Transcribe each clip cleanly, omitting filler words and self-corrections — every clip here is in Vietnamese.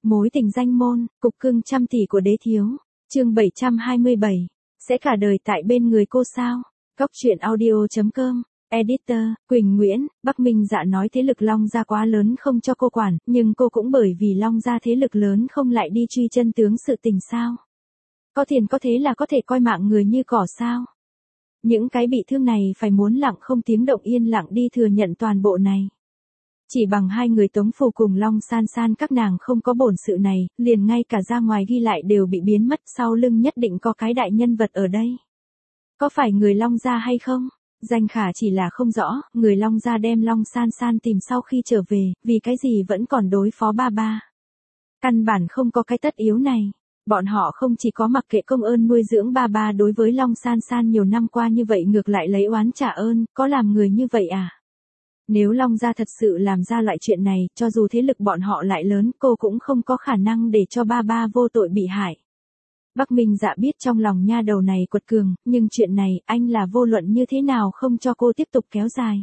Mối tình danh môn, cục cưng trăm tỷ của đế thiếu. Chương 727. Sẽ cả đời tại bên người cô sao? Góc truyện audio.com. Editor, Quỳnh Nguyễn. Bắc Minh Dạ nói thế lực Long Gia quá lớn không cho cô quản, nhưng cô cũng bởi vì Long Gia thế lực lớn không lại đi truy chân tướng sự tình sao? Có tiền có thế là có thể coi mạng người như cỏ sao? Những cái bị thương này phải muốn lặng không tiếng động yên lặng đi thừa nhận toàn bộ này. Chỉ bằng hai người Tống Phù cùng Long San San các nàng không có bổn sự này, liền ngay cả ra ngoài ghi lại đều bị biến mất, sau lưng nhất định có cái đại nhân vật ở đây. Có phải người Long Gia hay không? Danh Khả chỉ là không rõ, người Long Gia đem Long San San tìm sau khi trở về, vì cái gì vẫn còn đối phó ba ba. Căn bản không có cái tất yếu này. Bọn họ không chỉ có mặc kệ công ơn nuôi dưỡng ba ba đối với Long San San nhiều năm qua như vậy ngược lại lấy oán trả ơn, có làm người như vậy à? Nếu Long Gia thật sự làm ra loại chuyện này, cho dù thế lực bọn họ lại lớn, cô cũng không có khả năng để cho ba ba vô tội bị hại. Bắc Minh Dạ biết trong lòng nha đầu này quật cường, nhưng chuyện này, anh là vô luận như thế nào không cho cô tiếp tục kéo dài.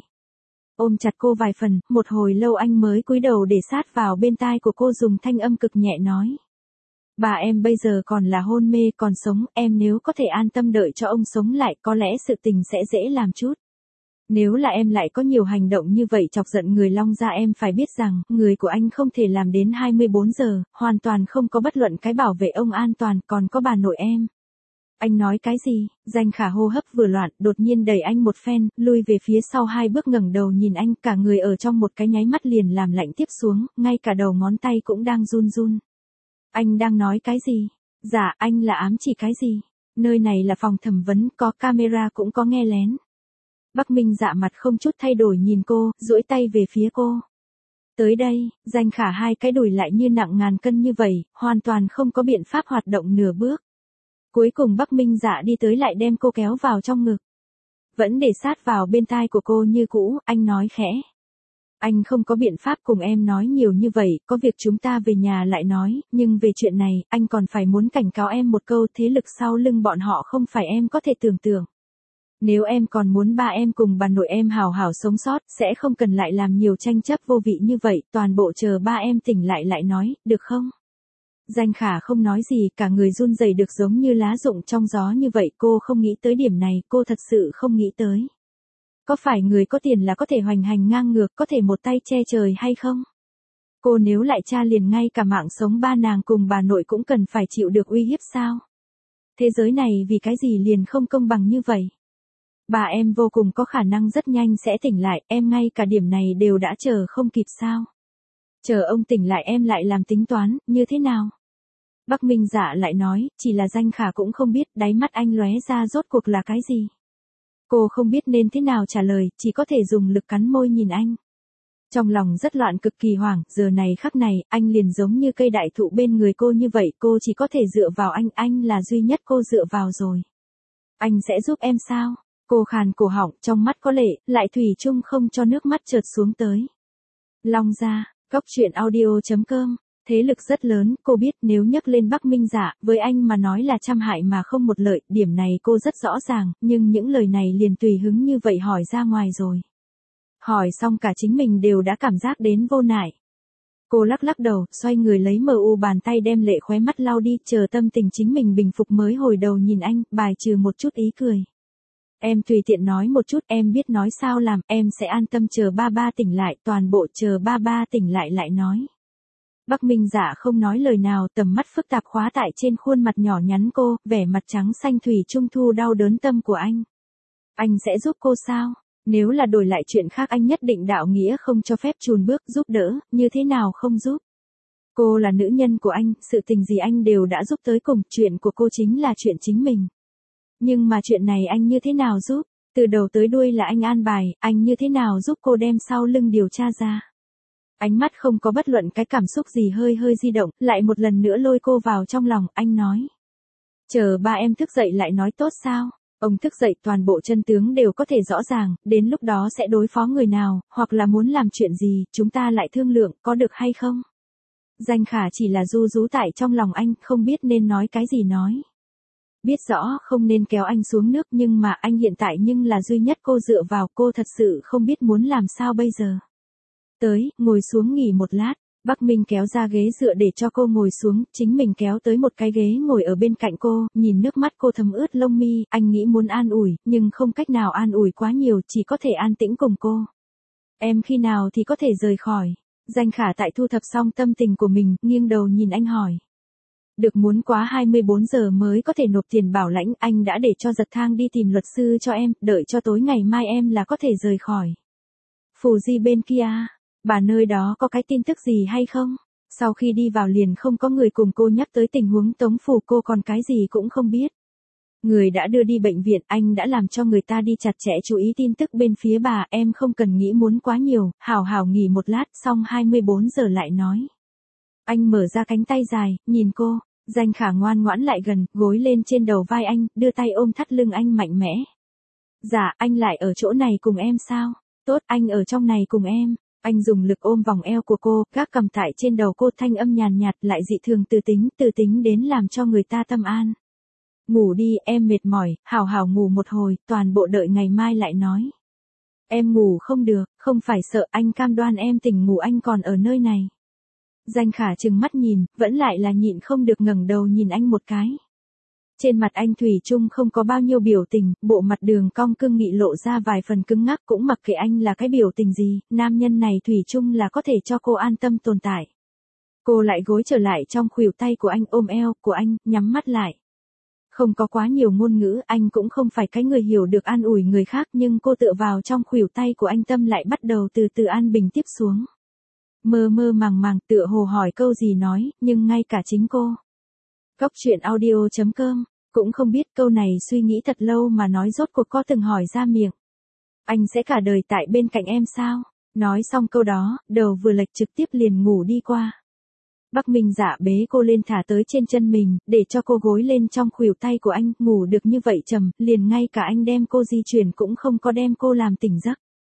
Ôm chặt cô vài phần, một hồi lâu anh mới cúi đầu để sát vào bên tai của cô dùng thanh âm cực nhẹ nói. Bà em bây giờ còn là hôn mê còn sống, em nếu có thể an tâm đợi cho ông sống lại có lẽ sự tình sẽ dễ làm chút. Nếu là em lại có nhiều hành động như vậy chọc giận người Long Gia em phải biết rằng, người của anh không thể làm đến 24 giờ, hoàn toàn không có bất luận cái bảo vệ ông an toàn, còn có bà nội em. Anh nói cái gì? Danh Khả hô hấp vừa loạn, đột nhiên đẩy anh một phen, lui về phía sau hai bước ngẩng đầu nhìn anh, cả người ở trong một cái nháy mắt liền làm lạnh tiếp xuống, ngay cả đầu ngón tay cũng đang run run. Anh đang nói cái gì? Dạ, anh là ám chỉ cái gì? Nơi này là phòng thẩm vấn, có camera cũng có nghe lén. Bắc Minh Dạ mặt không chút thay đổi nhìn cô, duỗi tay về phía cô. Tới đây, Danh Khả hai cái đùi lại như nặng ngàn cân như vậy, hoàn toàn không có biện pháp hoạt động nửa bước. Cuối cùng Bắc Minh Dạ đi tới lại đem cô kéo vào trong ngực. Vẫn để sát vào bên tai của cô như cũ, anh nói khẽ. Anh không có biện pháp cùng em nói nhiều như vậy, có việc chúng ta về nhà lại nói, nhưng về chuyện này, anh còn phải muốn cảnh cáo em một câu, thế lực sau lưng bọn họ không phải em có thể tưởng tượng. Nếu em còn muốn ba em cùng bà nội em hào hào sống sót, sẽ không cần lại làm nhiều tranh chấp vô vị như vậy, toàn bộ chờ ba em tỉnh lại nói, được không? Danh Khả không nói gì, cả người run rẩy được giống như lá rụng trong gió như vậy, cô không nghĩ tới điểm này, cô thật sự không nghĩ tới. Có phải người có tiền là có thể hoành hành ngang ngược, có thể một tay che trời hay không? Cô nếu lại tra liền ngay cả mạng sống ba nàng cùng bà nội cũng cần phải chịu được uy hiếp sao? Thế giới này vì cái gì liền không công bằng như vậy? Bà em vô cùng có khả năng rất nhanh sẽ tỉnh lại, em ngay cả điểm này đều đã chờ không kịp sao? Chờ ông tỉnh lại em lại làm tính toán, như thế nào? Bắc Minh Dạ lại nói, chỉ là Danh Khả cũng không biết, đáy mắt anh lóe ra rốt cuộc là cái gì? Cô không biết nên thế nào trả lời, chỉ có thể dùng lực cắn môi nhìn anh. Trong lòng rất loạn cực kỳ hoảng, giờ này khắc này, anh liền giống như cây đại thụ bên người cô như vậy, cô chỉ có thể dựa vào anh là duy nhất cô dựa vào rồi. Anh sẽ giúp em sao? Cô khàn cổ họng, trong mắt có lệ, lại thủy chung không cho nước mắt trượt xuống tới. Long Gia, góc truyện audio.com. Thế lực rất lớn, cô biết nếu nhắc lên Bắc Minh Dạ, với anh mà nói là trăm hại mà không một lợi, điểm này cô rất rõ ràng, nhưng những lời này liền tùy hứng như vậy hỏi ra ngoài rồi. Hỏi xong cả chính mình đều đã cảm giác đến vô nại. Cô lắc lắc đầu, xoay người lấy bàn tay đem lệ khóe mắt lau đi, chờ tâm tình chính mình bình phục mới hồi đầu nhìn anh, bài trừ một chút ý cười. Em tùy tiện nói một chút, em biết nói sao làm, em sẽ an tâm chờ ba ba tỉnh lại, toàn bộ chờ ba ba tỉnh lại nói. Bắc Minh Dạ không nói lời nào, tầm mắt phức tạp khóa tại trên khuôn mặt nhỏ nhắn cô, vẻ mặt trắng xanh thủy chung thu đau đớn tâm của anh. Anh sẽ giúp cô sao? Nếu là đổi lại chuyện khác anh nhất định đạo nghĩa không cho phép chùn bước giúp đỡ, như thế nào không giúp? Cô là nữ nhân của anh, sự tình gì anh đều đã giúp tới cùng, chuyện của cô chính là chuyện chính mình. Nhưng mà chuyện này anh như thế nào giúp? Từ đầu tới đuôi là anh an bài, anh như thế nào giúp cô đem sau lưng điều tra ra? Ánh mắt không có bất luận cái cảm xúc gì hơi di động, lại một lần nữa lôi cô vào trong lòng, anh nói. Chờ ba em thức dậy lại nói tốt sao? Ông thức dậy toàn bộ chân tướng đều có thể rõ ràng, đến lúc đó sẽ đối phó người nào, hoặc là muốn làm chuyện gì, chúng ta lại thương lượng, có được hay không? Danh Khả chỉ là ru rú tại trong lòng anh, không biết nên nói cái gì nói. Biết rõ không nên kéo anh xuống nước nhưng mà anh hiện tại nhưng là duy nhất cô dựa vào, cô thật sự không biết muốn làm sao bây giờ. Tới, ngồi xuống nghỉ một lát. Bắc Minh kéo ra ghế dựa để cho cô ngồi xuống, chính mình kéo tới một cái ghế ngồi ở bên cạnh cô, nhìn nước mắt cô thấm ướt lông mi, anh nghĩ muốn an ủi, nhưng không cách nào an ủi quá nhiều, chỉ có thể an tĩnh cùng cô. Em khi nào thì có thể rời khỏi? Danh Khả tại thu thập xong tâm tình của mình, nghiêng đầu nhìn anh hỏi. Được, muốn quá 24 giờ mới có thể nộp tiền bảo lãnh, anh đã để cho Giật Thang đi tìm luật sư cho em, đợi cho tối ngày mai em là có thể rời khỏi. Phù Di bên kia, bà nơi đó có cái tin tức gì hay không? Sau khi đi vào liền không có người cùng cô nhắc tới tình huống Tống Phủ, cô còn cái gì cũng không biết. Người đã đưa đi bệnh viện, anh đã làm cho người ta đi chặt chẽ chú ý tin tức bên phía bà, em không cần nghĩ muốn quá nhiều, hảo hảo nghỉ một lát, xong 24 giờ lại nói. Anh mở ra cánh tay dài, nhìn cô, Danh Khả ngoan ngoãn lại gần, gối lên trên đầu vai anh, đưa tay ôm thắt lưng anh mạnh mẽ. Dạ, anh lại ở chỗ này cùng em sao? Tốt, anh ở trong này cùng em. Anh dùng lực ôm vòng eo của cô, gác cầm tại trên đầu cô, thanh âm nhàn nhạt lại dị thường từ tính đến làm cho người ta tâm an. Ngủ đi, em mệt mỏi, hảo hảo ngủ một hồi, toàn bộ đợi ngày mai lại nói. Em ngủ không được, không phải sợ, anh cam đoan em tỉnh ngủ, anh còn ở nơi này. Danh Khả trừng mắt nhìn, vẫn lại là nhịn không được ngẩng đầu nhìn anh một cái. Trên mặt anh thủy chung không có bao nhiêu biểu tình, bộ mặt đường cong cương nghị lộ ra vài phần cứng ngắc, cũng mặc kệ anh là cái biểu tình gì, nam nhân này thủy chung là có thể cho cô an tâm tồn tại. Cô lại gối trở lại trong khuỷu tay của anh, ôm eo của anh, nhắm mắt lại. Không có quá nhiều ngôn ngữ, anh cũng không phải cái người hiểu được an ủi người khác, nhưng cô tựa vào trong khuỷu tay của anh, tâm lại bắt đầu từ từ an bình tiếp xuống. Mơ mơ màng màng, tựa hồ hỏi câu gì nói, nhưng ngay cả chính cô. Góc truyện audio.com cũng không biết câu này suy nghĩ thật lâu mà nói rốt cuộc có từng hỏi ra miệng. Anh sẽ cả đời tại bên cạnh em sao? Nói xong câu đó, đầu vừa lệch trực tiếp liền ngủ đi qua. Bắc Minh Dạ bế cô lên thả tới trên chân mình, để cho cô gối lên trong khuỷu tay của anh, ngủ được như vậy trầm, liền ngay cả anh đem cô di chuyển cũng không có đem cô làm tỉnh giấc.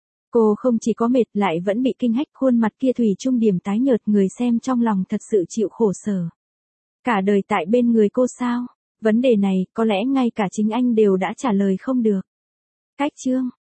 Cô không chỉ có mệt lại vẫn bị kinh hách, khuôn mặt kia thủy chung điểm tái nhợt, người xem trong lòng thật sự chịu khổ sở. Cả đời tại bên người cô sao? Vấn đề này, có lẽ ngay cả chính anh đều đã trả lời không được. Cách chương